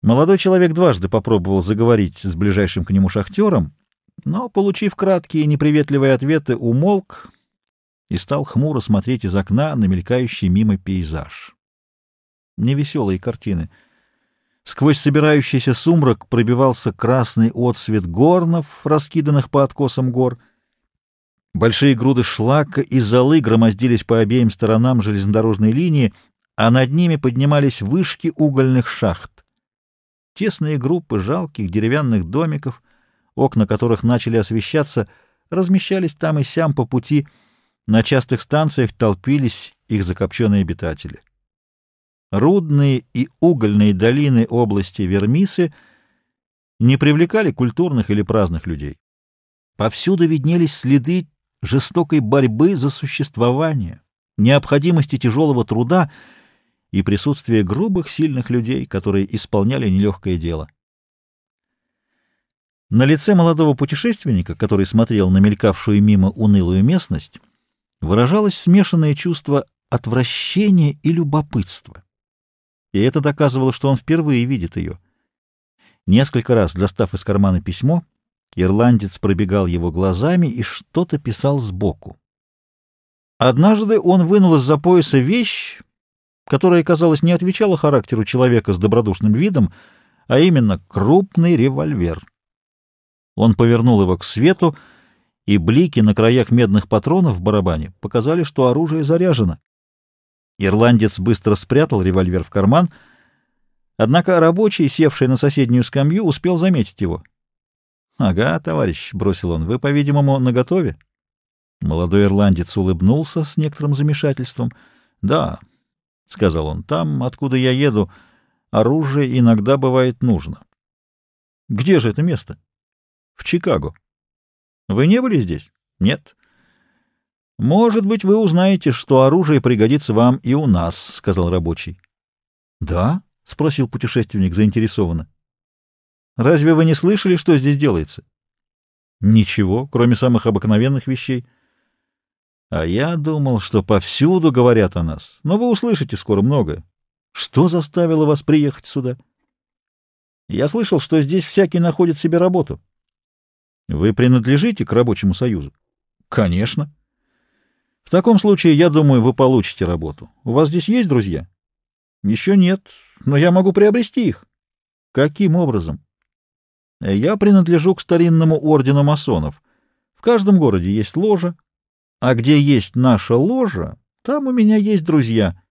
Молодой человек дважды попробовал заговорить с ближайшим к нему шахтером, но, получив краткие и неприветливые ответы, умолк и стал хмуро смотреть из окна на мелькающий мимо пейзаж. Невеселые картины. Сквозь собирающийся сумрак пробивался красный отсвет горнов, раскиданных по откосам гор. Большие груды шлака и золы громоздились по обеим сторонам железнодорожной линии, а над ними поднимались вышки угольных шахт. Тесные группы жалких деревянных домиков, окна которых начали освещаться, размещались там и сям по пути. На частых станциях толпились их закопченные обитатели. Рудные и угольные долины области Вермисы не привлекали культурных или праздных людей. Повсюду виднелись следы жестокой борьбы за существование, необходимости тяжелого труда и присутствия грубых, сильных людей, которые исполняли нелегкое дело. На лице молодого путешественника, который смотрел на мелькавшую мимо унылую местность, выражалось смешанное чувство отвращения и любопытства. И это доказывало, что он впервые видит ее. Несколько раз, достав из кармана письмо, ирландец пробегал его глазами и что-то писал сбоку. Однажды он вынул из-за пояса вещь, которая, казалось, не отвечала характеру человека с добродушным видом, а именно крупный револьвер. Он повернул его к свету, и блики на краях медных патронов в барабане показали, что оружие заряжено. Ирландец быстро спрятал револьвер в карман, однако рабочий, севший на соседнюю скамью, успел заметить его. — Ага, товарищ, — бросил он, — вы, по-видимому, наготове? Молодой ирландец улыбнулся с некоторым замешательством. — Да, — сказал он, — там, откуда я еду, оружие иногда бывает нужно. — Где же это место? — В Чикаго. — Вы не были здесь? — Нет. — Может быть, вы узнаете, что оружие пригодится вам и у нас, — сказал рабочий. — Да? — спросил путешественник заинтересованно. — Разве вы не слышали, что здесь делается? — Ничего, кроме самых обыкновенных вещей. — А я думал, что повсюду говорят о нас, но вы услышите скоро многое. Что заставило вас приехать сюда? — Я слышал, что здесь всякий находит себе работу. — Вы принадлежите к рабочему союзу? — Конечно. — В таком случае, я думаю, вы получите работу. У вас здесь есть друзья? — Еще нет, но я могу приобрести их. — Каким образом? — Я принадлежу к старинному ордену масонов. В каждом городе есть ложа, а где есть наша ложа, там у меня есть друзья.